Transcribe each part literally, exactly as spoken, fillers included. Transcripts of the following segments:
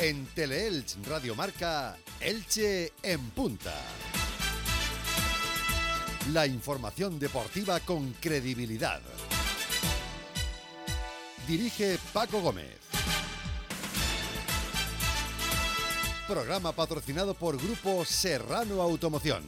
En Teleelch Radio Marca, Elche en punta. La información deportiva con credibilidad. Dirige Paco Gómez. Programa patrocinado por Grupo Serrano Automoción.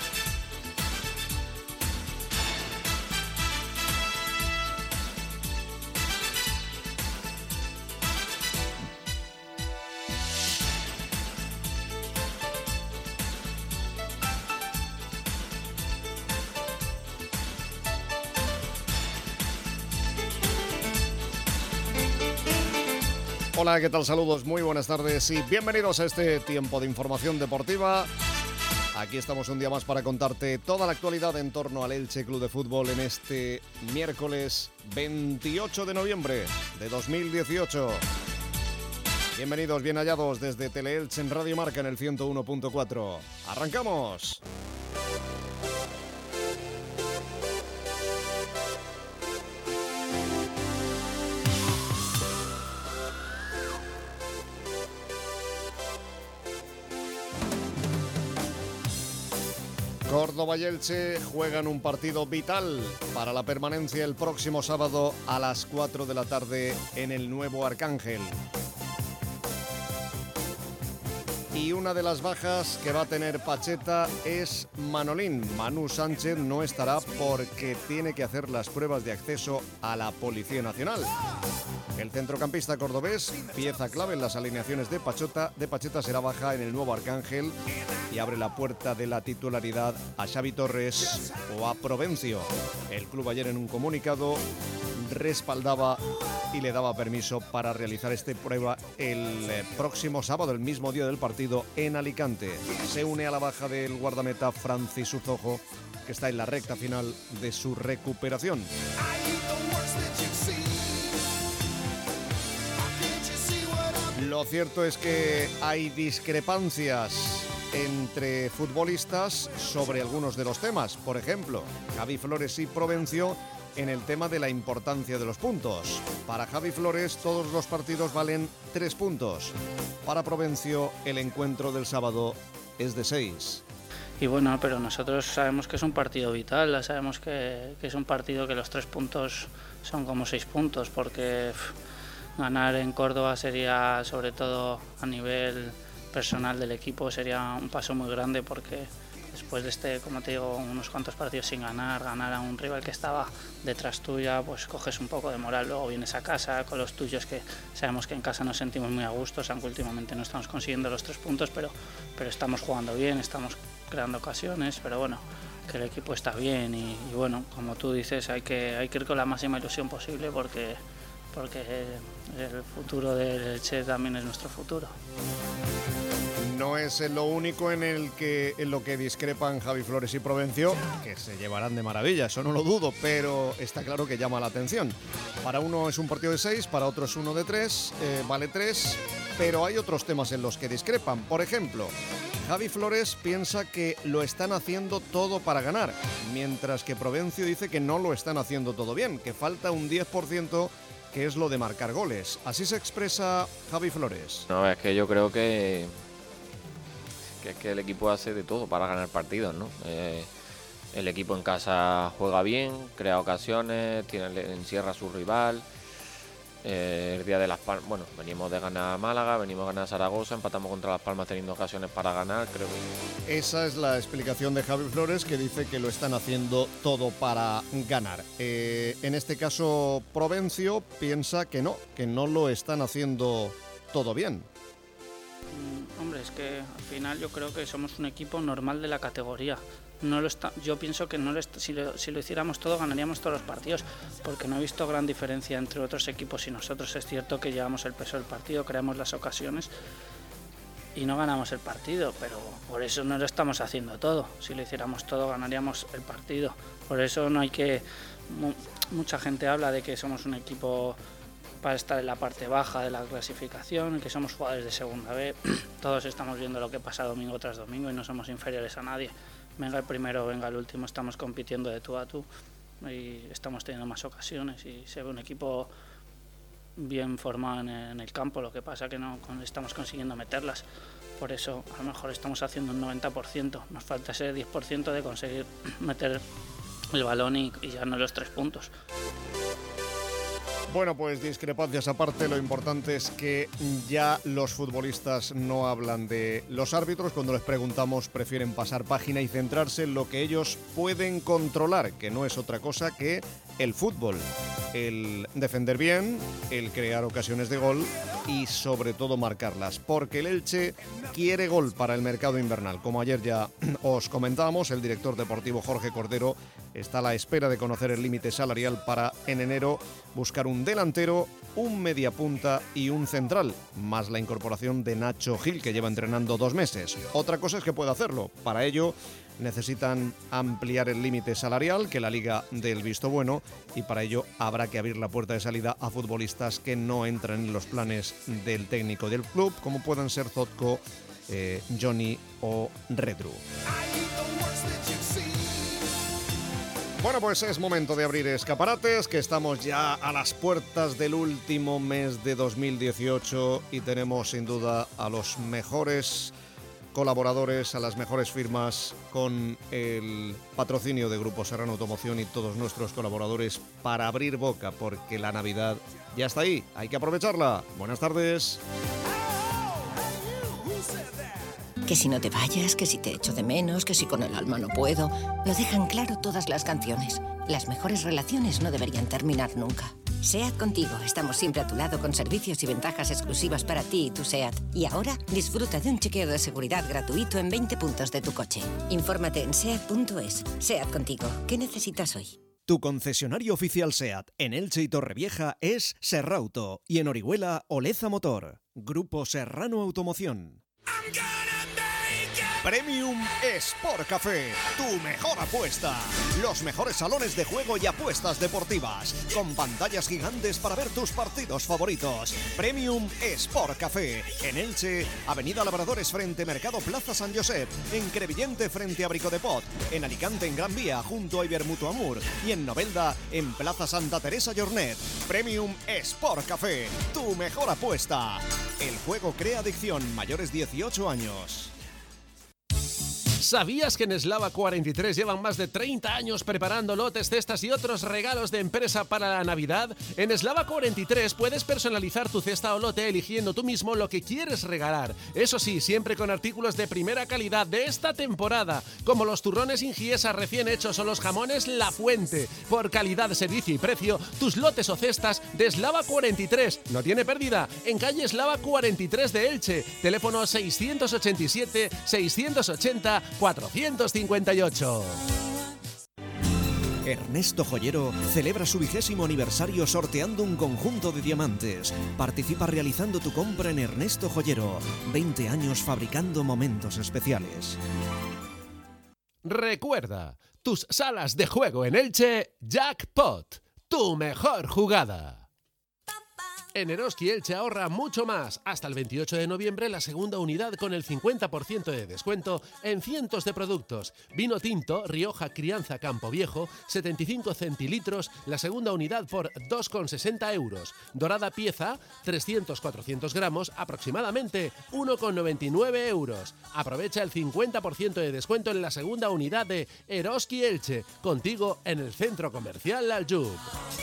Hola, ¿qué tal? Saludos, muy buenas tardes y bienvenidos a este tiempo de información deportiva. Aquí estamos un día más para contarte toda la actualidad en torno al Elche Club de Fútbol en este miércoles veintiocho de noviembre de dos mil dieciocho. Bienvenidos, bien hallados desde Teleelch en Radio Marca en el ciento uno punto cuatro. ¡Arrancamos! Córdoba y Elche juegan un partido vital para la permanencia el próximo sábado a las cuatro de la tarde en el Nuevo Arcángel. Y una de las bajas que va a tener Pacheta es Manolín. Manu Sánchez no estará porque tiene que hacer las pruebas de acceso a la Policía Nacional. El centrocampista cordobés, pieza clave en las alineaciones de Pacheta, de Pacheta, será baja en el Nuevo Arcángel y abre la puerta de la titularidad a Xavi Torres o a Provencio. El club ayer en un comunicado respaldaba y le daba permiso para realizar esta prueba el próximo sábado, el mismo día del partido en Alicante. Se une a la baja del guardameta Francis Uzojo, que está en la recta final de su recuperación. Lo cierto es que hay discrepancias entre futbolistas sobre algunos de los temas. Por ejemplo, Javi Flores y Provencio en el tema de la importancia de los puntos. Para Javi Flores todos los partidos valen tres puntos. Para Provencio el encuentro del sábado es de seis. Y bueno, pero nosotros sabemos que es un partido vital, sabemos que, que es un partido que los tres puntos son como seis puntos, porque pff, ganar en Córdoba sería, sobre todo a nivel personal del equipo, sería un paso muy grande, porque después de este, como te digo, unos cuantos partidos sin ganar, ganar a un rival que estaba detrás tuya, pues coges un poco de moral, luego vienes a casa con los tuyos, que sabemos que en casa nos sentimos muy a gusto, aunque últimamente no estamos consiguiendo los tres puntos, pero, pero estamos jugando bien, estamos creando ocasiones, pero bueno, que el equipo está bien y, y bueno, como tú dices, hay que, hay que ir con la máxima ilusión posible, porque, porque el futuro del Elche también es nuestro futuro. No es lo único en el que en lo que discrepan Javi Flores y Provencio, que se llevarán de maravilla, eso no lo dudo, pero está claro que llama la atención. Para uno es un partido de seis, para otro es uno de tres, eh, vale tres, pero hay otros temas en los que discrepan. Por ejemplo, Javi Flores piensa que lo están haciendo todo para ganar, mientras que Provencio dice que no lo están haciendo todo bien, que falta un diez por ciento, que es lo de marcar goles. Así se expresa Javi Flores. No, es que yo creo que que es que el equipo hace de todo para ganar partidos, ¿no? Eh, el equipo en casa juega bien, crea ocasiones, tiene, encierra a su rival. Eh, el día de Las Palmas, bueno, venimos de ganar a Málaga, venimos de ganar a Zaragoza, empatamos contra Las Palmas teniendo ocasiones para ganar, creo que... Esa es la explicación de Javi Flores, que dice que lo están haciendo todo para ganar. Eh, en este caso, Provencio piensa que no, que no lo están haciendo todo bien. Hombre, es que al final yo creo que somos un equipo normal de la categoría. No lo está, yo pienso que no lo está, si, lo, si lo hiciéramos todo ganaríamos todos los partidos, porque no he visto gran diferencia entre otros equipos y nosotros. Es cierto que llevamos el peso del partido, creamos las ocasiones y no ganamos el partido, pero por eso no lo estamos haciendo todo. Si lo hiciéramos todo ganaríamos el partido. Por eso no hay que... Mu, mucha gente habla de que somos un equipo para estar en la parte baja de la clasificación, que somos jugadores de segunda B. Todos estamos viendo lo que pasa domingo tras domingo y no somos inferiores a nadie. Venga el primero, venga el último, estamos compitiendo de tú a tú y estamos teniendo más ocasiones y se ve un equipo bien formado en el, en el campo, lo que pasa que no estamos consiguiendo meterlas. Por eso a lo mejor estamos haciendo un noventa por ciento, nos falta ese diez por ciento de conseguir meter el balón y, y llevarnos los tres puntos. Bueno, pues discrepancias aparte, lo importante es que ya los futbolistas no hablan de los árbitros. Cuando les preguntamos, prefieren pasar página y centrarse en lo que ellos pueden controlar, que no es otra cosa que el fútbol. El defender bien, el crear ocasiones de gol y sobre todo marcarlas, porque el Elche quiere gol para el mercado invernal. Como ayer ya os comentábamos, el director deportivo Jorge Cordero está a la espera de conocer el límite salarial para en enero buscar un delantero, un mediapunta y un central, más la incorporación de Nacho Gil, que lleva entrenando dos meses. Otra cosa es que puede hacerlo. Para ello necesitan ampliar el límite salarial, que la Liga dé el visto bueno, y para ello habrá que abrir la puerta de salida a futbolistas que no entran en los planes del técnico del club, como puedan ser Zotko, eh, Johnny o Redru. Bueno, pues es momento de abrir escaparates, que estamos ya a las puertas del último mes de dos mil dieciocho y tenemos sin duda a los mejores colaboradores, a las mejores firmas con el patrocinio de Grupo Serrano Automoción y todos nuestros colaboradores para abrir boca, porque la Navidad ya está ahí, hay que aprovecharla. Buenas tardes. Que si no te vayas, que si te echo de menos, que si con el alma no puedo. Lo dejan claro todas las canciones. Las mejores relaciones no deberían terminar nunca. SEAT Contigo. Estamos siempre a tu lado con servicios y ventajas exclusivas para ti y tu SEAT. Y ahora disfruta de un chequeo de seguridad gratuito en veinte puntos de tu coche. Infórmate en seat punto es. SEAT Contigo. ¿Qué necesitas hoy? Tu concesionario oficial SEAT en Elche y Torrevieja es Serrauto y en Orihuela Oleza Motor. Grupo Serrano Automoción. Premium Sport Café, tu mejor apuesta. Los mejores salones de juego y apuestas deportivas, con pantallas gigantes para ver tus partidos favoritos. Premium Sport Café, en Elche, Avenida Labradores frente Mercado Plaza San Josep, en Crevillente frente a Brico de Pot, en Alicante en Gran Vía junto a Ibermutuo Amur y en Novelda en Plaza Santa Teresa Llornet. Premium Sport Café, tu mejor apuesta. El juego crea adicción, mayores dieciocho años. ¿Sabías que en Eslava cuarenta y tres llevan más de treinta años preparando lotes, cestas y otros regalos de empresa para la Navidad? En Eslava cuarenta y tres puedes personalizar tu cesta o lote eligiendo tú mismo lo que quieres regalar. Eso sí, siempre con artículos de primera calidad de esta temporada, como los turrones Ingiesa recién hechos o los jamones La Fuente. Por calidad, servicio y precio, tus lotes o cestas de Eslava cuarenta y tres. No tiene pérdida. En calle Eslava cuarenta y tres de Elche. Teléfono seiscientos ochenta y siete, seiscientos ochenta, cuatrocientos cincuenta y ocho. Ernesto Joyero celebra su vigésimo aniversario sorteando un conjunto de diamantes. Participa realizando tu compra en Ernesto Joyero. veinte años fabricando momentos especiales. Recuerda, tus salas de juego en Elche, Jackpot, tu mejor jugada. En Eroski Elche ahorra mucho más. Hasta el veintiocho de noviembre la segunda unidad con el cincuenta por ciento de descuento en cientos de productos. Vino tinto, Rioja Crianza Campo Viejo, setenta y cinco centilitros, la segunda unidad por dos con sesenta euros. Dorada pieza, trescientos a cuatrocientos gramos, aproximadamente uno con noventa y nueve euros. Aprovecha el cincuenta por ciento de descuento en la segunda unidad de Eroski Elche, contigo en el Centro Comercial Aljub.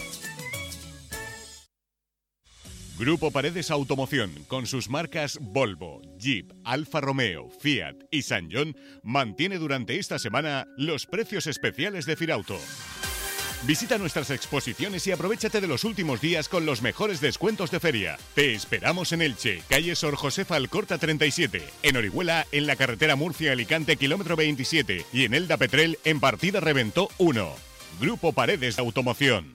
Grupo Paredes Automoción, con sus marcas Volvo, Jeep, Alfa Romeo, Fiat y San John, mantiene durante esta semana los precios especiales de Firauto. Visita nuestras exposiciones y aprovéchate de los últimos días con los mejores descuentos de feria. Te esperamos en Elche, calle Sor Josefa Alcorta treinta y siete, en Orihuela, en la carretera Murcia-Alicante, kilómetro veintisiete, y en Elda Petrel, en partida Reventó uno. Grupo Paredes Automoción.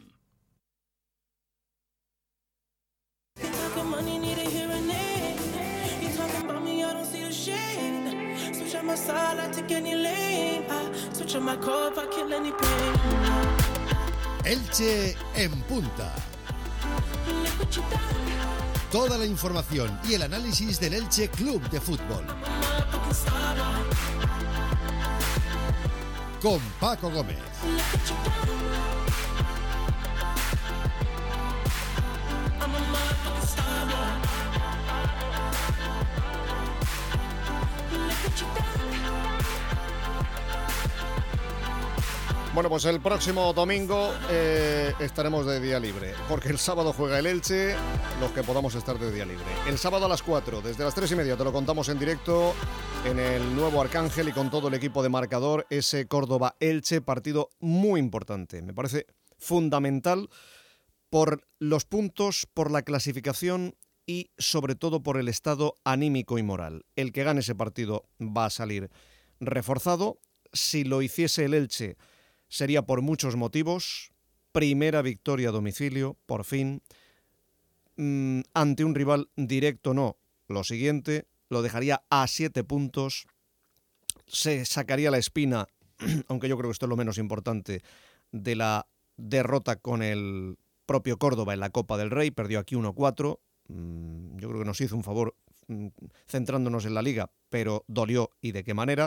Elche en punta. Toda la información y el análisis del Elche Club de Fútbol. Con Paco Gómez. I'm a Bueno, pues el próximo domingo eh, estaremos de día libre, porque el sábado juega el Elche, los que podamos estar de día libre. El sábado a las cuatro, desde las tres y media, te lo contamos en directo en el nuevo Arcángel y con todo el equipo de Marcador, ese Córdoba-Elche, partido muy importante. Me parece fundamental por los puntos, por la clasificación y sobre todo por el estado anímico y moral. El que gane ese partido va a salir reforzado. Si lo hiciese el Elche, sería por muchos motivos. Primera victoria a domicilio, por fin. Mm, ante un rival directo no. Lo siguiente, lo dejaría a siete puntos. Se sacaría la espina, aunque yo creo que esto es lo menos importante, de la derrota con el propio Córdoba en la Copa del Rey. Perdió aquí uno cuatro. Mm, yo creo que nos hizo un favor mm, centrándonos en la Liga, pero dolió y de qué manera.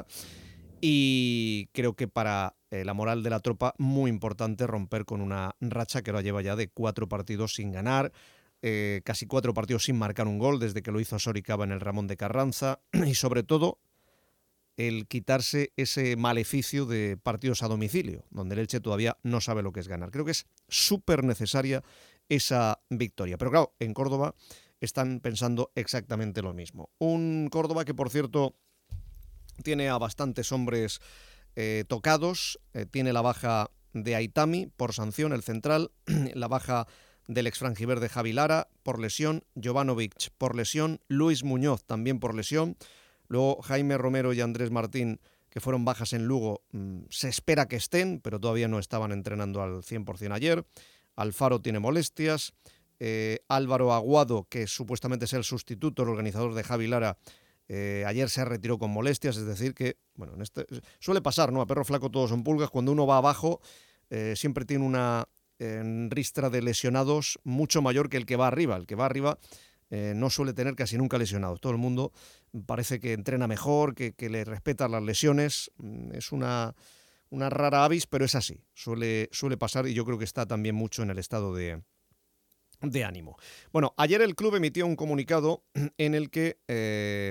Y creo que para eh, la moral de la tropa, muy importante romper con una racha que ahora lleva ya de cuatro partidos sin ganar, eh, casi cuatro partidos sin marcar un gol desde que lo hizo Soricaba en el Ramón de Carranza, y sobre todo el quitarse ese maleficio de partidos a domicilio, donde el Elche todavía no sabe lo que es ganar. Creo que es súper necesaria esa victoria. Pero claro, en Córdoba están pensando exactamente lo mismo. Un Córdoba que, por cierto, tiene a bastantes hombres eh, tocados, eh, tiene la baja de Aitami por sanción, el central, la baja del exfranjiverde Javi Lara por lesión, Jovanovic por lesión, Luis Muñoz también por lesión, luego Jaime Romero y Andrés Martín, que fueron bajas en Lugo, mmm, se espera que estén, pero todavía no estaban entrenando al cien por ciento ayer. Alfaro tiene molestias, eh, Álvaro Aguado, que supuestamente es el sustituto, el organizador de Javi Lara, Eh, ayer se retiró con molestias, es decir que, bueno, en este, suele pasar, ¿no? A perro flaco todos son pulgas. Cuando uno va abajo, eh, siempre tiene una eh, ristra de lesionados mucho mayor que el que va arriba. El que va arriba eh, no suele tener casi nunca lesionados. Todo el mundo parece que entrena mejor, que, que le respeta las lesiones. Es una, una rara avis, pero es así. Suele, suele pasar y yo creo que está también mucho en el estado de... de ánimo. Bueno, ayer el club emitió un comunicado en el que eh,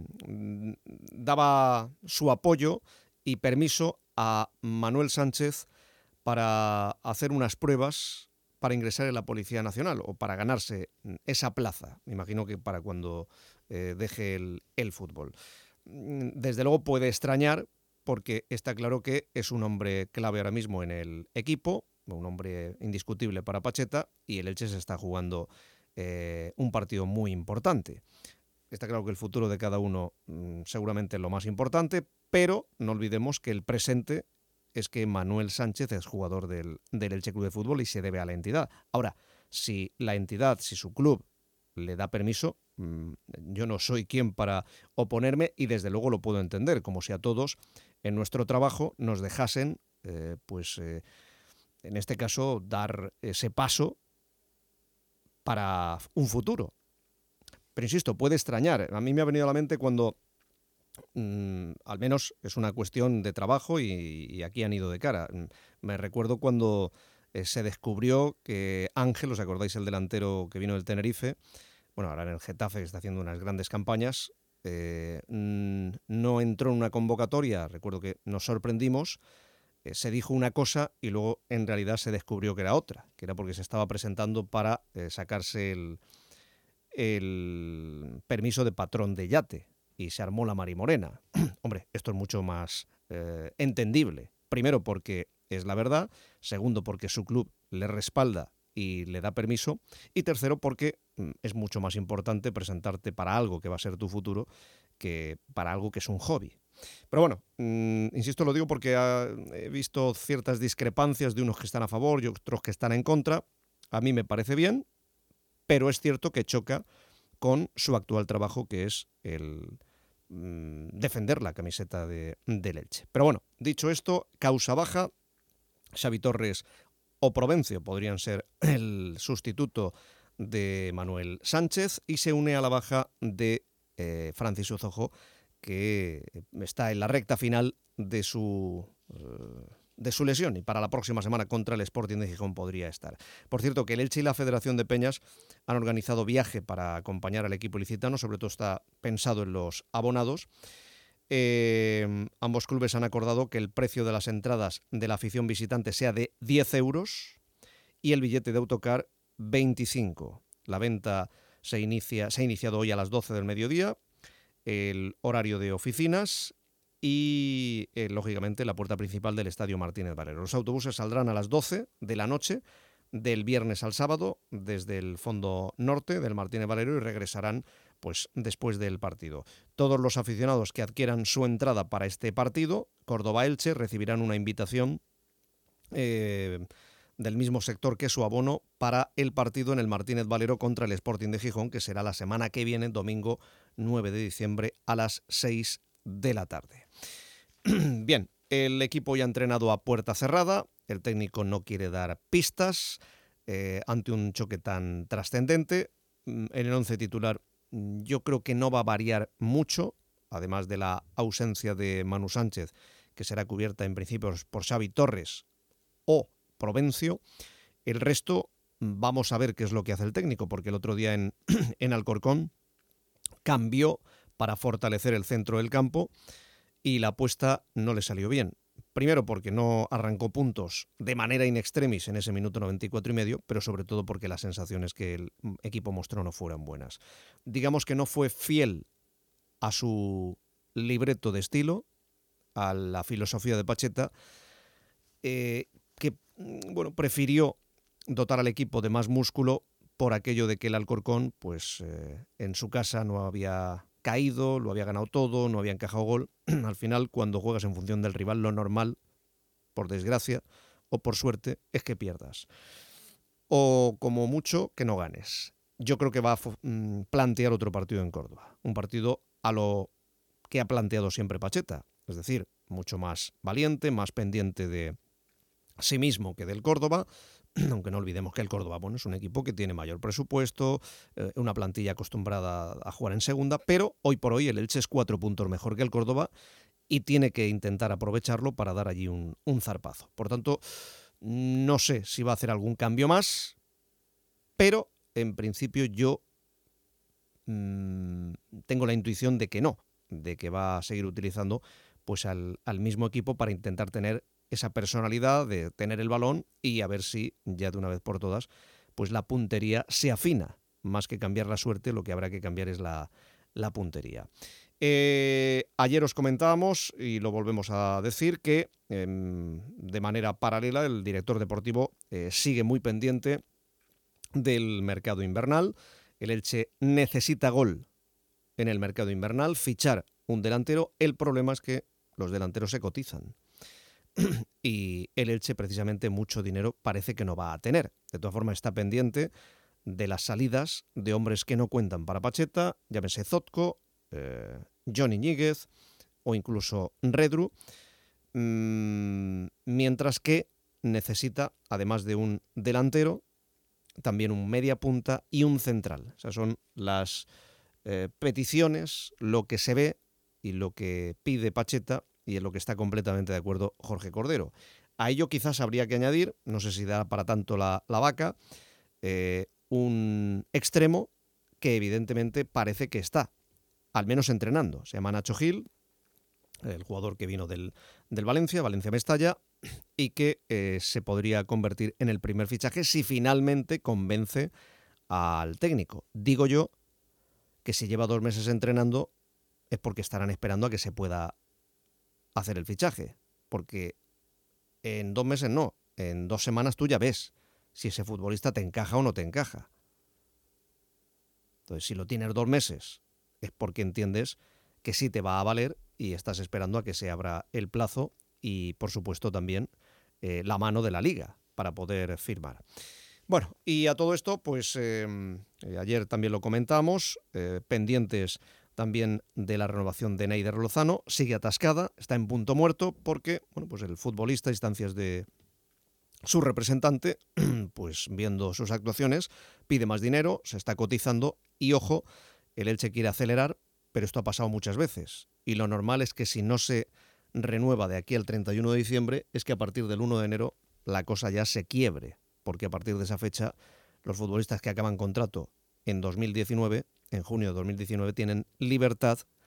daba su apoyo y permiso a Manuel Sánchez para hacer unas pruebas para ingresar en la Policía Nacional o para ganarse esa plaza. Me imagino que para cuando eh, deje el, el fútbol. Desde luego puede extrañar porque está claro que es un hombre clave ahora mismo en el equipo, un hombre indiscutible para Pacheta, y el Elche se está jugando eh, un partido muy importante. Está claro que el futuro de cada uno mmm, seguramente es lo más importante, pero no olvidemos que el presente es que Manuel Sánchez es jugador del, del Elche Club de Fútbol y se debe a la entidad. Ahora, si la entidad, si su club le da permiso, mmm, yo no soy quien para oponerme y desde luego lo puedo entender, como si a todos en nuestro trabajo nos dejasen, eh, pues... Eh, en este caso, dar ese paso para un futuro. Pero insisto, puede extrañar. A mí me ha venido a la mente cuando, mmm, al menos es una cuestión de trabajo y, y aquí han ido de cara. Me recuerdo cuando eh, se descubrió que Ángel, ¿os acordáis el delantero que vino del Tenerife? Bueno, ahora en el Getafe está haciendo unas grandes campañas. Eh, no entró en una convocatoria, recuerdo que nos sorprendimos. Se dijo una cosa y luego en realidad se descubrió que era otra, que era porque se estaba presentando para eh, sacarse el, el permiso de patrón de yate y se armó la marimorena. Hombre, esto es mucho más eh, entendible. Primero porque es la verdad, segundo porque su club le respalda y le da permiso, y tercero porque mm, es mucho más importante presentarte para algo que va a ser tu futuro que para algo que es un hobby. Pero bueno, mmm, insisto, lo digo porque ha, he visto ciertas discrepancias de unos que están a favor y otros que están en contra. A mí me parece bien, pero es cierto que choca con su actual trabajo, que es el mmm, defender la camiseta de, del Elche. Pero bueno, dicho esto, causa baja. Xavi Torres o Provencio podrían ser el sustituto de Manuel Sánchez y se une a la baja de eh, Francis Uzojo, que está en la recta final de su, de su lesión y para la próxima semana contra el Sporting de Gijón podría estar. Por cierto, que el Elche y la Federación de Peñas han organizado viaje para acompañar al equipo ilicitano, sobre todo está pensado en los abonados, Eh, ambos clubes han acordado que el precio de las entradas de la afición visitante sea de diez euros y el billete de autocar veinticinco. La venta se, inicia, se ha iniciado hoy a las doce del mediodía, el horario de oficinas y, eh, lógicamente, la puerta principal del Estadio Martínez Valero. Los autobuses saldrán a las doce de la noche del viernes al sábado desde el fondo norte del Martínez Valero y regresarán pues después del partido. Todos los aficionados que adquieran su entrada para este partido, Córdoba-Elche, recibirán una invitación eh, del mismo sector que su abono para el partido en el Martínez Valero contra el Sporting de Gijón, que será la semana que viene, domingo nueve de diciembre a las seis de la tarde. Bien, el equipo ya ha entrenado a puerta cerrada, el técnico no quiere dar pistas eh, ante un choque tan trascendente. En el once titular yo creo que no va a variar mucho, además de la ausencia de Manu Sánchez, que será cubierta en principio por Xavi Torres o Provencio. El resto vamos a ver qué es lo que hace el técnico, porque el otro día en, en Alcorcón cambió para fortalecer el centro del campo y la apuesta no le salió bien. Primero porque no arrancó puntos de manera in extremis en ese minuto noventa y cuatro y medio, pero sobre todo porque las sensaciones que el equipo mostró no fueron buenas. Digamos que no fue fiel a su libreto de estilo, a la filosofía de Pacheta, eh, que bueno, prefirió dotar al equipo de más músculo por aquello de que el Alcorcón, pues eh, en su casa no había caído, lo había ganado todo, no había encajado gol. Al final, cuando juegas en función del rival, lo normal, por desgracia o por suerte, es que pierdas. O como mucho, que no ganes. Yo creo que va a mm, plantear otro partido en Córdoba. Un partido a lo que ha planteado siempre Pacheta. Es decir, mucho más valiente, más pendiente de sí mismo que del Córdoba. Aunque no olvidemos que el Córdoba, bueno, es un equipo que tiene mayor presupuesto, eh, una plantilla acostumbrada a jugar en segunda, pero hoy por hoy el Elche es cuatro puntos mejor que el Córdoba y tiene que intentar aprovecharlo para dar allí un, un zarpazo. Por tanto, no sé si va a hacer algún cambio más, pero en principio yo mmm, tengo la intuición de que no, de que va a seguir utilizando pues al, al mismo equipo para intentar tener esa personalidad de tener el balón y a ver si, ya de una vez por todas, pues la puntería se afina. Más que cambiar la suerte, lo que habrá que cambiar es la, la puntería. Eh, ayer os comentábamos, y lo volvemos a decir, que eh, de manera paralela el director deportivo eh, sigue muy pendiente del mercado invernal. El Elche necesita gol en el mercado invernal, fichar un delantero. El problema es que los delanteros se cotizan. Y el Elche precisamente mucho dinero parece que no va a tener. De todas formas está pendiente de las salidas de hombres que no cuentan para Pacheta, llámese Zotko, eh, Johnny Ñíguez o incluso Redru, mmm, mientras que necesita, además de un delantero, también un media punta y un central. O sea, son las eh, peticiones, lo que se ve y lo que pide Pacheta, y en lo que está completamente de acuerdo Jorge Cordero. A ello quizás habría que añadir, no sé si da para tanto la, la vaca, eh, un extremo que evidentemente parece que está, al menos entrenando. Se llama Nacho Gil, el jugador que vino del, del Valencia, Valencia Mestalla, y que eh, se podría convertir en el primer fichaje si finalmente convence al técnico. Digo yo que si lleva dos meses entrenando es porque estarán esperando a que se pueda hacer el fichaje, porque en dos meses no, en dos semanas tú ya ves si ese futbolista te encaja o no te encaja. Entonces, si lo tienes dos meses es porque entiendes que sí te va a valer y estás esperando a que se abra el plazo y, por supuesto, también eh, la mano de la liga para poder firmar. Bueno, y a todo esto, pues eh, ayer también lo comentamos, eh, pendientes también de la renovación de Neider Lozano, sigue atascada, está en punto muerto porque, bueno, pues el futbolista, a instancias de su representante, pues viendo sus actuaciones, pide más dinero, se está cotizando y, ojo, el Elche quiere acelerar, pero esto ha pasado muchas veces y lo normal es que si no se renueva de aquí al treinta y uno de diciembre, es que a partir del uno de enero la cosa ya se quiebre, porque a partir de esa fecha los futbolistas que acaban contrato en dos mil diecinueve, en junio de dos mil diecinueve, tienen libertad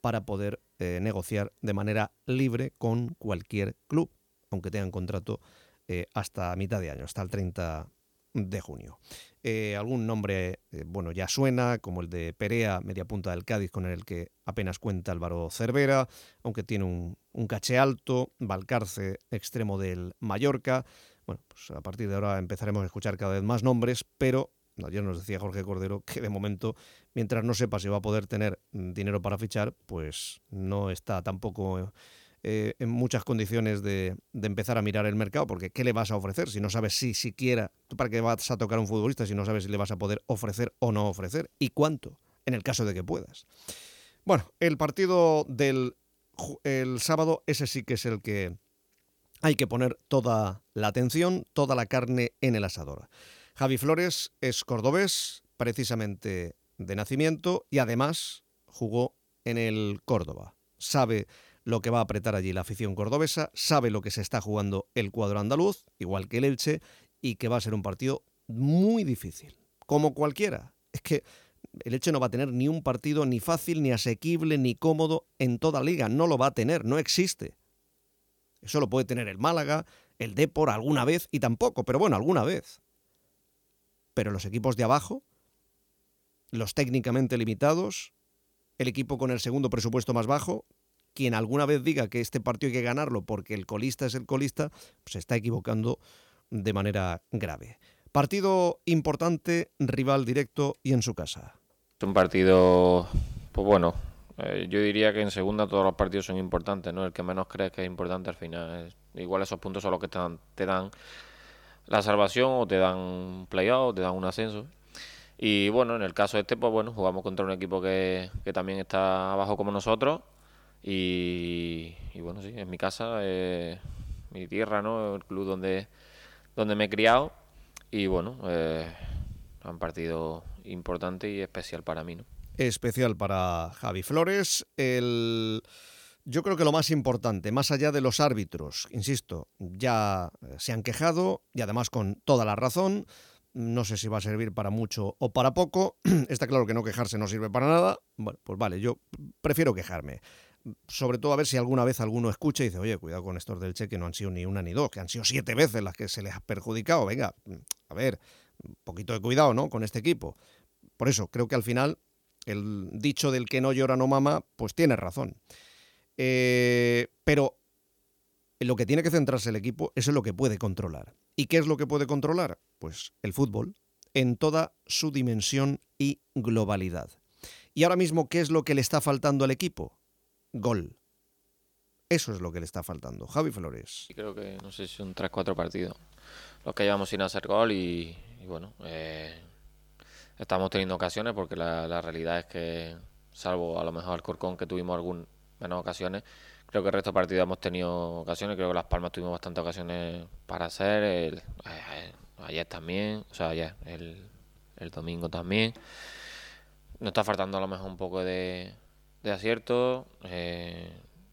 para poder eh, negociar de manera libre con cualquier club, aunque tengan contrato eh, hasta mitad de año, hasta el treinta de junio. Eh, algún nombre eh, bueno ya suena, como el de Perea, mediapunta del Cádiz, con el que apenas cuenta Álvaro Cervera, aunque tiene un, un caché alto. Valcarce, extremo del Mallorca. Bueno, pues a partir de ahora empezaremos a escuchar cada vez más nombres, pero ayer nos decía Jorge Cordero que de momento, mientras no sepa si va a poder tener dinero para fichar, pues no está tampoco eh, en muchas condiciones de, de empezar a mirar el mercado, porque ¿qué le vas a ofrecer si no sabes si siquiera, tú para qué vas a tocar a un futbolista si no sabes si le vas a poder ofrecer o no ofrecer y cuánto, en el caso de que puedas? Bueno, el partido del el sábado, ese sí que es el que hay que poner toda la atención, toda la carne en el asador. Javi Flores es cordobés, precisamente de nacimiento, y además jugó en el Córdoba. Sabe lo que va a apretar allí la afición cordobesa, sabe lo que se está jugando el cuadro andaluz, igual que el Elche, y que va a ser un partido muy difícil, como cualquiera. Es que el Elche no va a tener ni un partido ni fácil, ni asequible, ni cómodo en toda la liga. No lo va a tener, no existe. Eso lo puede tener el Málaga, el Depor alguna vez, y tampoco, pero bueno, alguna vez. Pero los equipos de abajo, los técnicamente limitados, el equipo con el segundo presupuesto más bajo, quien alguna vez diga que este partido hay que ganarlo porque el colista es el colista, pues se está equivocando de manera grave. Partido importante, rival directo y en su casa. Es un partido, pues bueno, eh, yo diría que en segunda todos los partidos son importantes, ¿no? El que menos crees que es importante al final. Es, igual esos puntos son los que te dan, te dan la salvación o te dan un playout o te dan un ascenso. Y bueno, en el caso este, pues bueno, jugamos contra un equipo que, que también está abajo como nosotros. Y, y bueno, sí, es mi casa, eh, mi tierra, ¿no? El club donde, donde me he criado. Y bueno, eh, es un partido importante y especial para mí, ¿no? Especial para Javi Flores. El... Yo creo que lo más importante, más allá de los árbitros, insisto, ya se han quejado y además con toda la razón. No sé si va a servir para mucho o para poco. Está claro que no quejarse no sirve para nada. Bueno, pues vale, yo prefiero quejarme. Sobre todo a ver si alguna vez alguno escucha y dice, oye, cuidado con estos del Che, que no han sido ni una ni dos, que han sido siete veces las que se les ha perjudicado. Venga, a ver, un poquito de cuidado, ¿no?, con este equipo. Por eso, creo que al final el dicho del que no llora no mama, pues tiene razón. Eh, pero en lo que tiene que centrarse el equipo es en lo que puede controlar. ¿Y qué es lo que puede controlar? Pues el fútbol, en toda su dimensión y globalidad. Y ahora mismo, ¿qué es lo que le está faltando al equipo? Gol. Eso es lo que le está faltando. Javi Flores. Creo que, no sé si son tres cuatro partidos los que llevamos sin hacer gol y, y bueno, eh, estamos teniendo ocasiones porque la, la realidad es que, salvo a lo mejor Alcorcón, que tuvimos algún menos ocasiones, creo que el resto de partidos hemos tenido ocasiones. Creo que Las Palmas tuvimos bastantes ocasiones para hacer, el, eh, ayer también, o sea, ayer, el, el domingo también. Nos está faltando a lo mejor un poco de, de acierto, eh,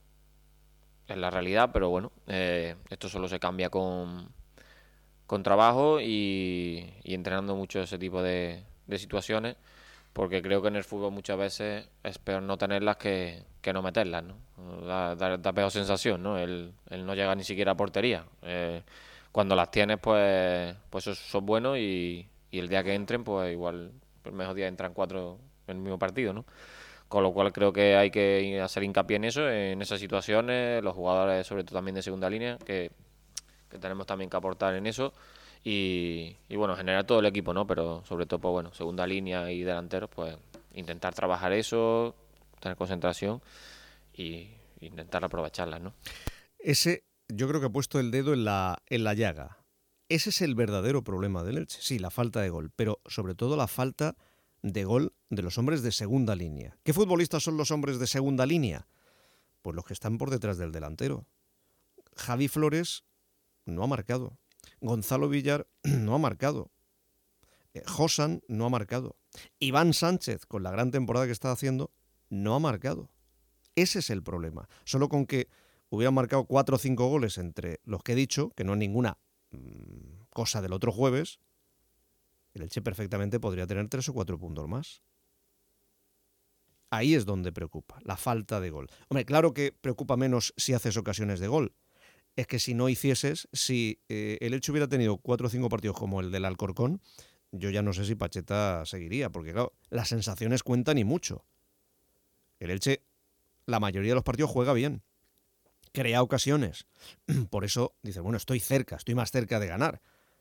es la realidad, pero bueno, eh, esto solo se cambia con, con trabajo y, y entrenando mucho ese tipo de, de situaciones, porque creo que en el fútbol muchas veces es peor no tenerlas que, que no meterlas, ¿no? Da, da, da peor sensación, ¿no? El, el no llegar ni siquiera a portería. Eh, cuando las tienes, pues, pues eso, son buenos y, y el día que entren, pues igual el mejor día entran cuatro en el mismo partido, ¿no? Con lo cual creo que hay que hacer hincapié en eso, en esas situaciones, los jugadores sobre todo también de segunda línea, que, que tenemos también que aportar en eso. Y, y bueno, generar todo el equipo, ¿no? Pero sobre todo, pues bueno, segunda línea y delanteros, pues intentar trabajar eso, tener concentración y intentar aprovecharlas, ¿no? Ese, yo creo que ha puesto el dedo en la, en la llaga. Ese es el verdadero problema del Elche. Sí, la falta de gol, pero sobre todo la falta de gol de los hombres de segunda línea. ¿Qué futbolistas son los hombres de segunda línea? Pues los que están por detrás del delantero. Javi Flores no ha marcado. Gonzalo Villar no ha marcado. Eh, Josan no ha marcado. Iván Sánchez, con la gran temporada que está haciendo, no ha marcado. Ese es el problema. Solo con que hubieran marcado cuatro o cinco goles entre los que he dicho, que no es ninguna mmm, cosa del otro jueves, el Elche perfectamente podría tener tres o cuatro puntos más. Ahí es donde preocupa, la falta de gol. Hombre, claro que preocupa menos si haces ocasiones de gol. Es que si no hicieses, si eh, el Elche hubiera tenido cuatro o cinco partidos como el del Alcorcón, yo ya no sé si Pacheta seguiría, porque claro, las sensaciones cuentan y mucho. El Elche, la mayoría de los partidos juega bien, crea ocasiones. Por eso dice, bueno, estoy cerca, estoy más cerca de ganar.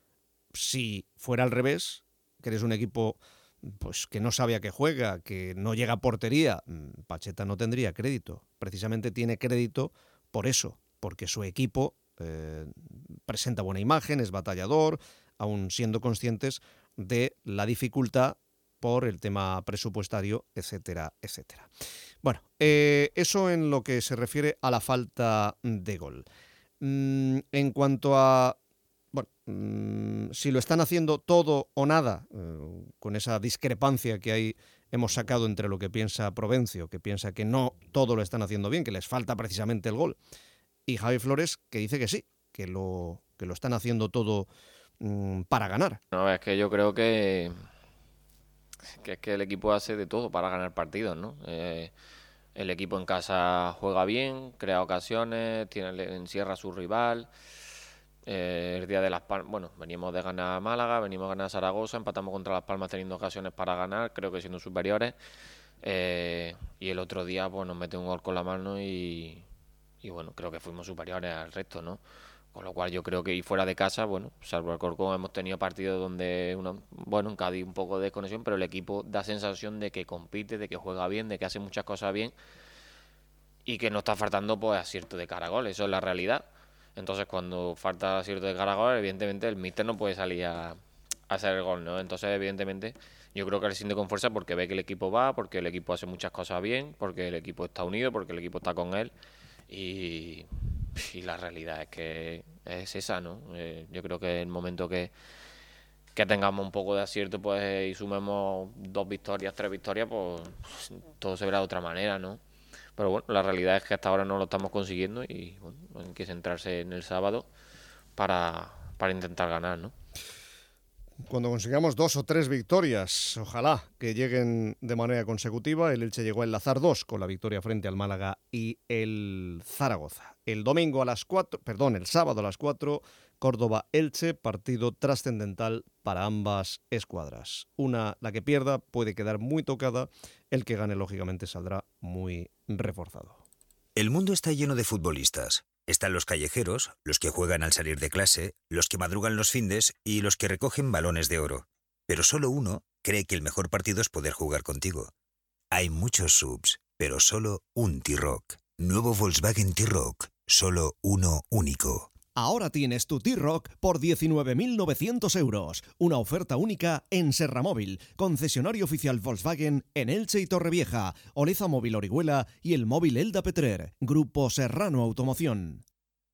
Si fuera al revés, que eres un equipo pues que no sabe a qué juega, que no llega a portería, Pacheta no tendría crédito. Precisamente tiene crédito por eso, porque su equipo eh, presenta buena imagen, es batallador, aun siendo conscientes de la dificultad por el tema presupuestario, etcétera, etcétera. Bueno, eh, eso en lo que se refiere a la falta de gol. Mm, en cuanto a, bueno, mm, si lo están haciendo todo o nada, eh, con esa discrepancia que hay, hemos sacado entre lo que piensa Provencio, que piensa que no todo lo están haciendo bien, que les falta precisamente el gol, y Javi Flores, que dice que sí, que lo, que lo están haciendo todo mm, para ganar. No, es que yo creo que, que es que el equipo hace de todo para ganar partidos, ¿no? Eh, el equipo en casa juega bien, crea ocasiones, tiene, encierra a su rival. Eh, el día de Las Palmas, bueno, venimos de ganar a Málaga, venimos a ganar a Zaragoza, empatamos contra Las Palmas teniendo ocasiones para ganar, creo que siendo superiores. Eh, y el otro día, pues nos mete un gol con la mano y... Y bueno, creo que fuimos superiores al resto, ¿no? Con lo cual yo creo que y fuera de casa, bueno, salvo el Corcón, hemos tenido partidos donde, una, bueno, en Cádiz un poco de desconexión, pero el equipo da sensación de que compite, de que juega bien, de que hace muchas cosas bien y que no está faltando pues acierto de cara a gol, eso es la realidad. Entonces cuando falta acierto de cara a gol, evidentemente el míster no puede salir a, a hacer el gol, ¿no? Entonces evidentemente yo creo que él se siente con fuerza porque ve que el equipo va, porque el equipo hace muchas cosas bien, porque el equipo está unido, porque el equipo está con él. Y, y la realidad es que es esa, ¿no? Eh, yo creo que en el momento que, que tengamos un poco de acierto pues y sumemos dos victorias, tres victorias, pues todo se verá de otra manera, ¿no? Pero bueno, la realidad es que hasta ahora no lo estamos consiguiendo y bueno, hay que centrarse en el sábado para, para intentar ganar, ¿no? Cuando consigamos dos o tres victorias, ojalá que lleguen de manera consecutiva. El Elche llegó a enlazar dos con la victoria frente al Málaga y el Zaragoza. El domingo a las cuatro, perdón, el sábado a las cuatro, Córdoba-Elche, partido trascendental para ambas escuadras. Una, la que pierda, puede quedar muy tocada, el que gane lógicamente saldrá muy reforzado. El mundo está lleno de futbolistas. Están los callejeros, los que juegan al salir de clase, los que madrugan los findes y los que recogen balones de oro. Pero solo uno cree que el mejor partido es poder jugar contigo. Hay muchos subs, pero solo un T-Roc. Nuevo Volkswagen T-Roc, solo uno único. Ahora tienes tu T-Roc por diecinueve mil novecientos euros. Una oferta única en Serramóvil, concesionario oficial Volkswagen en Elche y Torrevieja, Oleza Móvil Orihuela y el móvil Elda Petrer. Grupo Serrano Automoción.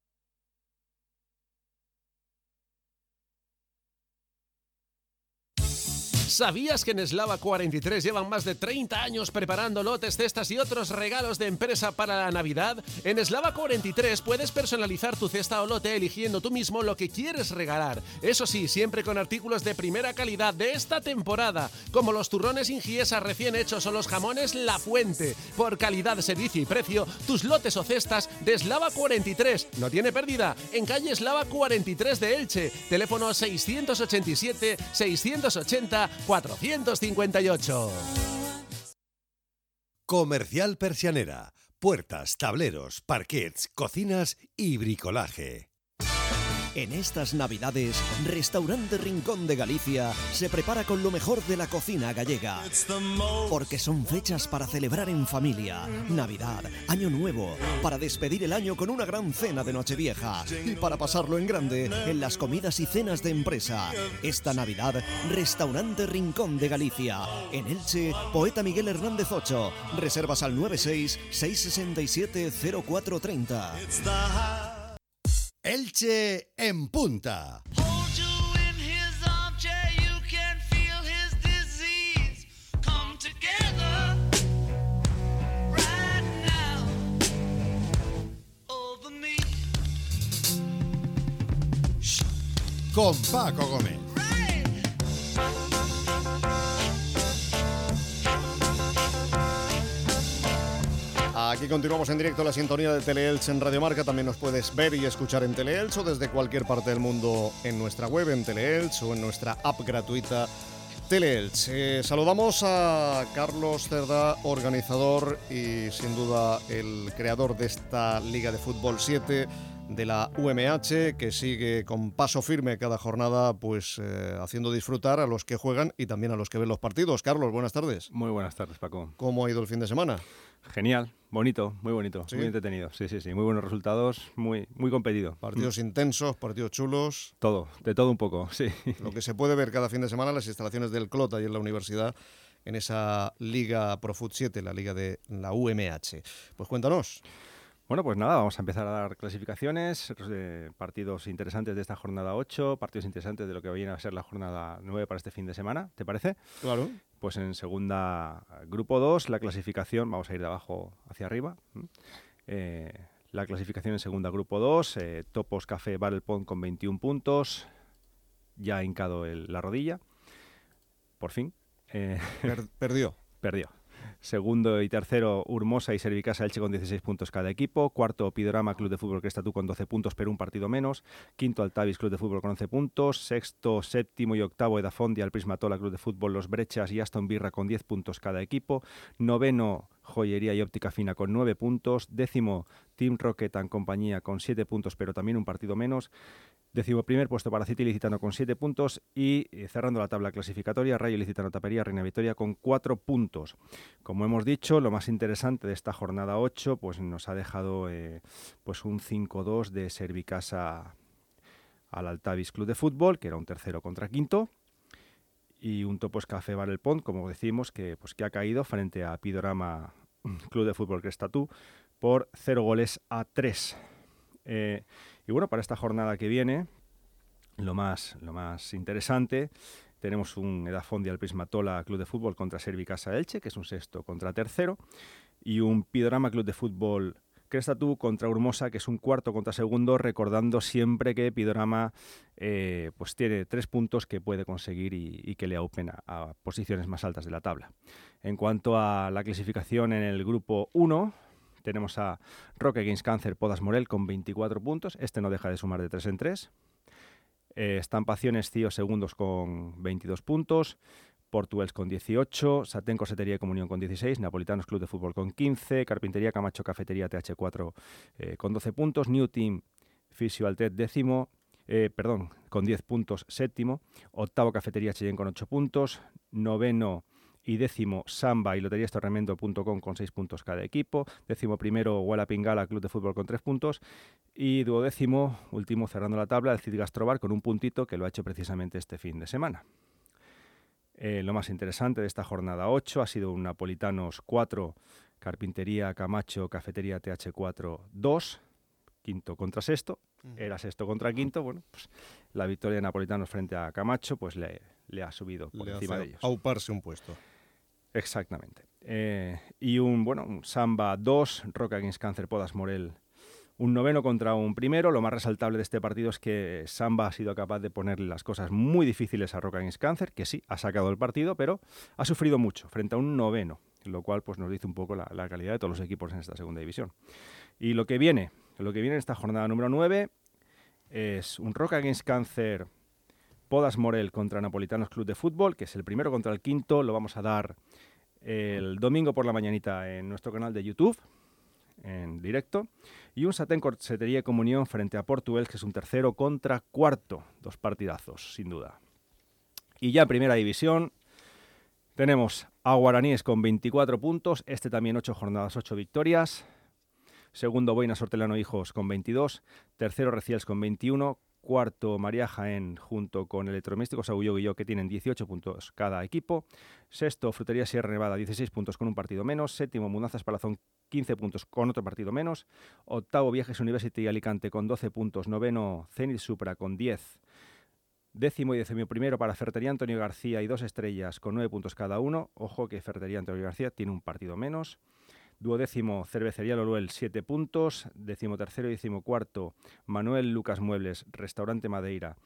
¿Sabías que en Eslava cuarenta y tres llevan más de treinta años preparando lotes, cestas y otros regalos de empresa para la Navidad? En Eslava cuarenta y tres puedes personalizar tu cesta o lote eligiendo tú mismo lo que quieres regalar. Eso sí, siempre con artículos de primera calidad de esta temporada, como los turrones Ingiesa recién hechos o los jamones La Fuente. Por calidad, servicio y precio, tus lotes o cestas de Eslava cuarenta y tres. No tiene pérdida. En calle Eslava cuarenta y tres de Elche. Teléfono seiscientos ochenta y siete, seiscientos ochenta, cuatrocientos cincuenta y ocho. Comercial Persianera. Puertas, tableros, parquets, cocinas y bricolaje. En estas Navidades, Restaurante Rincón de Galicia se prepara con lo mejor de la cocina gallega. Porque son fechas para celebrar en familia, Navidad, Año Nuevo, para despedir el año con una gran cena de Nochevieja y para pasarlo en grande en las comidas y cenas de empresa. Esta Navidad, Restaurante Rincón de Galicia. En Elche, Poeta Miguel Hernández ocho. Reservas al nueve seis, seis seis siete, cero cuatro tres cero. Elche en punta. Con Paco Gómez. Aquí continuamos en directo la sintonía de Teleelch en Radio Marca. También nos puedes ver y escuchar en Teleelch o desde cualquier parte del mundo en nuestra web, en Teleelch o en nuestra app gratuita Teleelch. Eh, saludamos a Carlos Cerdá, organizador y sin duda el creador de esta Liga de Fútbol siete de la U M H, que sigue con paso firme cada jornada, pues eh, haciendo disfrutar a los que juegan y también a los que ven los partidos. Carlos, buenas tardes. Muy buenas tardes, Paco. ¿Cómo ha ido el fin de semana? Genial, bonito, muy bonito, ¿Sí? muy entretenido. Sí, sí, sí, muy buenos resultados, muy, muy competido. Partidos mm. intensos, partidos chulos. Todo, de todo un poco, sí. Lo que se puede ver cada fin de semana en las instalaciones del Clota y en la universidad, en esa Liga Pro Fut siete, la Liga de la U M H. Pues cuéntanos. Bueno, pues nada, vamos a empezar a dar clasificaciones, eh, partidos interesantes de esta jornada ocho, partidos interesantes de lo que viene a ser la jornada nueve para este fin de semana, ¿te parece? Claro. Pues en segunda, grupo dos, la clasificación, vamos a ir de abajo hacia arriba. Eh, la clasificación en segunda, grupo dos, eh, Topos Café Battle Pond con veintiún puntos, ya ha hincado el, la rodilla, por fin. Eh, per perdió. Perdió. Segundo y tercero, Urmosa y Servicasa Elche con dieciséis puntos cada equipo. Cuarto, Pidorama Club de Fútbol Cresta Tú con doce puntos, pero un partido menos. Quinto, Altavis Club de Fútbol con once puntos. Sexto, séptimo y octavo, Edafondi, al Prismatola Club de Fútbol Los Brechas y Aston Birra con diez puntos cada equipo. Noveno, Joyería y Óptica Fina con nueve puntos. Décimo, Team Rocket and compañía con siete puntos, pero también un partido menos. Décimo primer puesto para City Licitano con siete puntos y eh, cerrando la tabla clasificatoria, Rayo Licitano Tapería, Reina Victoria con cuatro puntos. Como hemos dicho, lo más interesante de esta jornada ocho pues nos ha dejado eh, pues un cinco dos de Servicasa al Altavis Club de Fútbol, que era un tercero contra quinto, y un Topos Café Battle Pond, como decimos, que, pues, que ha caído frente a Pidorama Club de Fútbol Cresta Tú por cero goles a tres. Eh, y bueno, para esta jornada que viene, lo más, lo más interesante, tenemos un Edafondi al Prismatola Club de Fútbol contra Servicasa Elche, que es un sexto contra tercero, y un Pidorama Club de Fútbol Cresta Tú contra Urmosa, que es un cuarto contra segundo, recordando siempre que Pidorama eh, pues tiene tres puntos que puede conseguir y, y que le aupen a, a posiciones más altas de la tabla. En cuanto a la clasificación en el grupo uno, tenemos a Roque Games Cáncer Podas Morel con veinticuatro puntos. Este no deja de sumar de tres en tres. Eh, Estampaciones Cío segundos con veintidós puntos. Portuels con dieciocho. Satén Corsetería y Comunión con dieciséis. Napolitanos Club de Fútbol con quince. Carpintería Camacho Cafetería T H cuatro eh, con doce puntos. New Team Fisio Altet décimo. Eh, perdón, con diez puntos séptimo. Octavo Cafetería Chillén con ocho puntos. Noveno y décimo Samba y Lotería Estornamiento punto com con seis puntos cada equipo. Décimo primero Huela Pingala Club de Fútbol con tres puntos. Y duodécimo, último cerrando la tabla, el Cid Gastrobar con un puntito que lo ha hecho precisamente este fin de semana. Eh, lo más interesante de esta jornada ocho ha sido un Napolitanos cuatro, Carpintería Camacho Cafetería T H cuatro dos, quinto contra sexto. Era sexto contra quinto. Bueno, pues la victoria de Napolitanos frente a Camacho pues le, le ha subido por le encima hace de ellos. Auparse un puesto. Exactamente. Eh, y un, bueno, un Samba dos, Roca Games Cáncer Podas Morel, un noveno contra un primero. Lo más resaltable de este partido es que Samba ha sido capaz de ponerle las cosas muy difíciles a Roca Games Cáncer, que sí, ha sacado el partido, pero ha sufrido mucho frente a un noveno, lo cual pues nos dice un poco la, la calidad de todos los equipos en esta segunda división. Y lo que viene, lo que viene en esta jornada número nueve es un Roca Games Cáncer Podas Morel contra Napolitanos Club de Fútbol, que es el primero contra el quinto. Lo vamos a dar el domingo por la mañanita en nuestro canal de YouTube, en directo. Y un Satén Corsetería y Comunión frente a Portuels, que es un tercero contra cuarto. Dos partidazos, sin duda. Y ya en primera división tenemos a Guaraníes con veinticuatro puntos. Este también ocho jornadas, ocho victorias. Segundo, Boinas Hortelano Hijos con veintidós. Tercero, Reciels con veintiuno. Cuarto, María Jaén junto con Electrodomésticos Agulló Guilló, que tienen dieciocho puntos cada equipo. Sexto, Frutería Sierra Nevada, dieciséis puntos con un partido menos. Séptimo, Mudanzas Palazón, quince puntos con otro partido menos. Octavo, Viajes University Alicante con doce puntos. Noveno, Zenit Supra con diez. Décimo y décimo primero para Ferretería Antonio García y dos estrellas con nueve puntos cada uno. Ojo que Ferretería Antonio García tiene un partido menos. Duodécimo, Cervecería Loluel, siete puntos. Décimo tercero y décimo cuarto, Manuel Lucas Muebles, Restaurante Madeira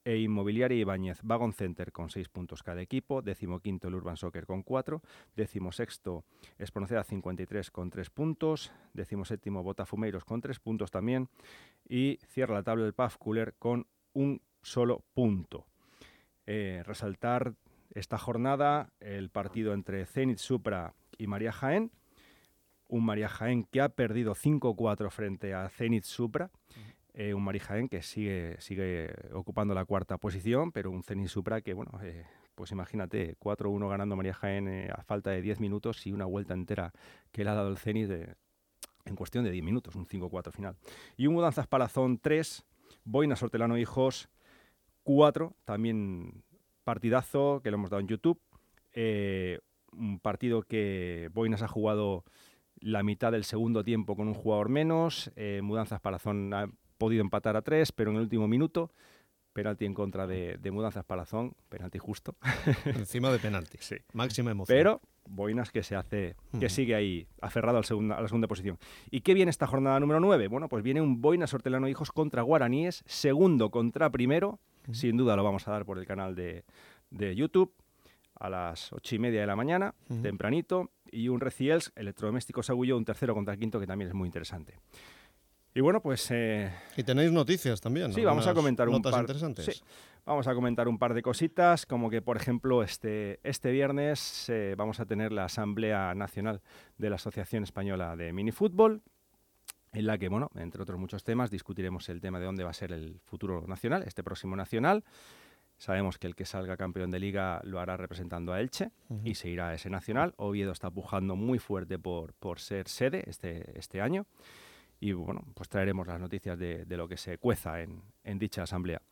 e Inmobiliaria Ibáñez Wagon Center con seis puntos cada equipo, decimoquinto el Urban Soccer con cuatro, decimosexto Espronceda cincuenta y tres con tres puntos, decimoséptimo Botafumeiros con tres puntos también y cierra la tabla el P A F Cooler con un solo punto. Eh, resaltar esta jornada el partido entre Zenit Supra y María Jaén, un María Jaén que ha perdido cinco cuatro frente a Zenit Supra. Eh, un María Jaén que sigue, sigue ocupando la cuarta posición, pero un Zenit Supra que, bueno, eh, pues imagínate, cuatro uno ganando María Jaén eh, a falta de diez minutos y una vuelta entera que le ha dado el Zenit de, en cuestión de diez minutos, un cinco cuatro final. Y un Mudanzas Palazón tres, Boinas Hortelano Hijos cuatro, también partidazo que lo hemos dado en YouTube. Eh, un partido que Boinas ha jugado la mitad del segundo tiempo con un jugador menos, eh, Mudanzas Palazón ha podido empatar a tres, pero en el último minuto, penalti en contra de, de Mudanzas Palazón, penalti justo. Encima de penalti, sí. Máxima emoción. Pero Boinas que se hace, que sigue ahí aferrado al segunda, a la segunda posición. ¿Y qué viene esta jornada número nueve? Bueno, pues viene un Boinas Hortelano Hijos contra Guaraníes, segundo contra primero, uh-huh. Sin duda lo vamos a dar por el canal de, de YouTube, a las ocho y media de la mañana, uh-huh. tempranito, y un Reciels, Electrodomésticos Agullo, un tercero contra quinto, que también es muy interesante. Y bueno, pues... Eh, y tenéis noticias también, sí, vamos a comentar un notas par, interesantes. Sí, vamos a comentar un par de cositas, como que, por ejemplo, este, este viernes eh, vamos a tener la Asamblea Nacional de la Asociación Española de Minifútbol, en la que, bueno, entre otros muchos temas, discutiremos el tema de dónde va a ser el futuro nacional, este próximo nacional. Sabemos que el que salga campeón de Liga lo hará representando a Elche, uh-huh. y se irá a ese nacional. Oviedo está pujando muy fuerte por, por ser sede este, este año. Y bueno, pues traeremos las noticias de, de lo que se cueza en, en dicha asamblea.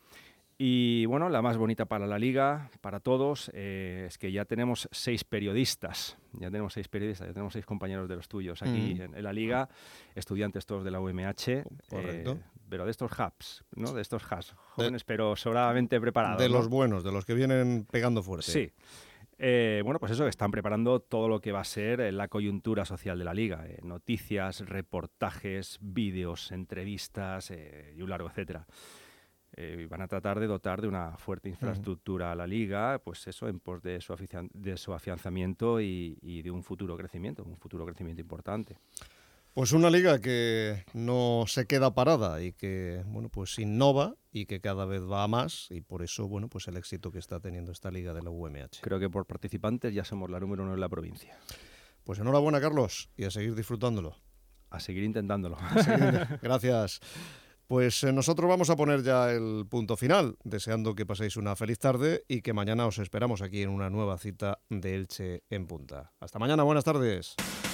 Y bueno, la más bonita para la Liga, para todos, eh, es que ya tenemos seis periodistas. Ya tenemos seis periodistas, ya tenemos seis compañeros de los tuyos aquí mm. en, en la Liga, estudiantes todos de la U M H. Correcto. Eh, pero de estos hubs, ¿no? De estos hubs, jóvenes de, pero sobradamente preparados. De ¿no? los buenos, de los que vienen pegando fuerte. Sí. Eh, bueno, pues eso, están preparando todo lo que va a ser eh, la coyuntura social de la Liga. Eh, noticias, reportajes, vídeos, entrevistas eh, y un largo etcétera. Eh, van a tratar de dotar de una fuerte infraestructura uh-huh. a la Liga, pues eso, en pos de su, afian- de su afianzamiento y, y de un futuro crecimiento, un futuro crecimiento importante. Pues una liga que no se queda parada y que, bueno, pues innova y que cada vez va a más, y por eso, bueno, pues el éxito que está teniendo esta liga de la U M H. Creo que por participantes ya somos la número uno en la provincia. Pues enhorabuena, Carlos, y a seguir disfrutándolo. A seguir intentándolo. A seguir, gracias. Pues eh, nosotros vamos a poner ya el punto final, deseando que paséis una feliz tarde y que mañana os esperamos aquí en una nueva cita de Elche en Punta. Hasta mañana, buenas tardes.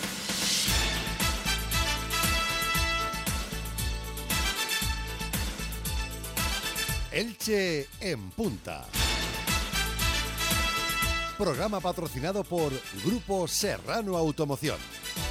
Elche en Punta. Programa patrocinado por Grupo Serrano Automoción.